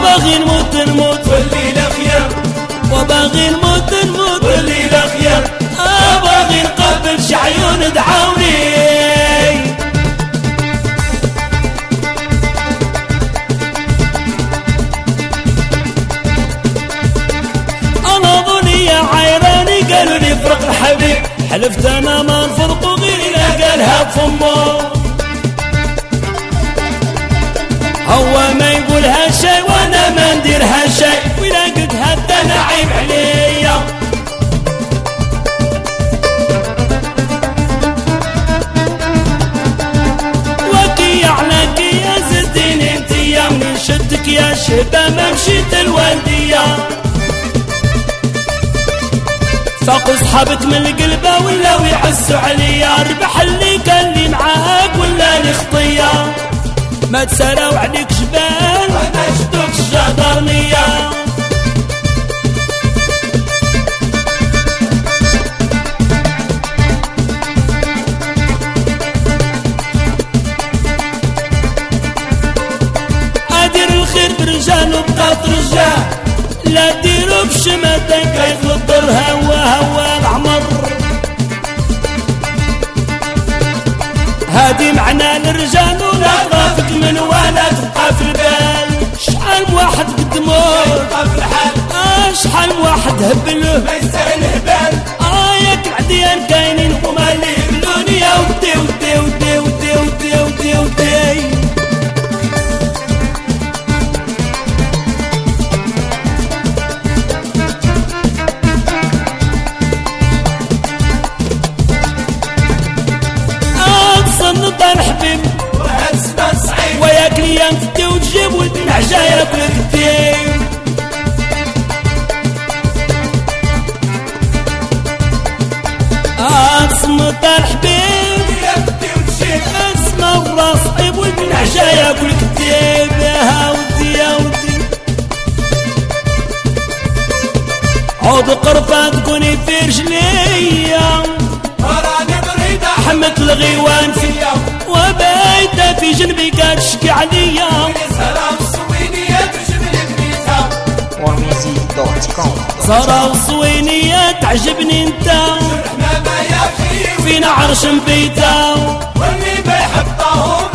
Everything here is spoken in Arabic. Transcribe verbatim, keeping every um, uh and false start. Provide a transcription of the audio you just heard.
باغي نموت نموت والليلة خير، وباغي نموت نموت والليلة خير، باغي نقبل شعيون دعوني. انا ظني يا عيراني قالوا لي فرق الحبيب، حلفت انا ما نفرق غير اذا قالها بفمه. هو ما يقولها شي وانا ما نديرها شي، وإذا قلتها انا عيب عليا. وكي عليك يا زديني انتيا، من شدك يا شبه ما مشيت الوالدية. فاقوا صحابك من القلبة ولاو يحسوا عليا، ربح اللي كان لي معاك ولا لي خطية. ما تسراو عليك جبال وانا شدوك الجدرنية. ادير الخير برجال وبقات رجال، لا ديرو بشماتك كيف الضر هوا هوا العمر. هادي معنى الرجال ولا طرافك من ولا تبقى في البال. شحال واحد قدموه يبقى في الحال، آه شحال واحد هبله ما يستاهل هبال. اه ياك العديان كاينين هما اللي يهبلوني يا ودي ودي ودي ودي ودي ودي ودي. نضر حبيب وهالسما صعيب، وياك ليام تدي وتجيب ولد العجايب لك الدين. اه نضر حبيب وياك تدي وتجيب، اسمع الراس صعيب ولد العجايب لك الدين. يا ودي يا ودي عود قربة تكوني في رجليا، وراني بريدة حمت الغيوان فيا، وبايتة في جنبي قاعد تشكي عليا. سلام الصوينية تعجبني بنيتها، وميزي دوت كوم. زهرة الصوينية تعجبني انت، الحمامة يا خيو فينا عرش مبيتة، واللي ما يحب طاهور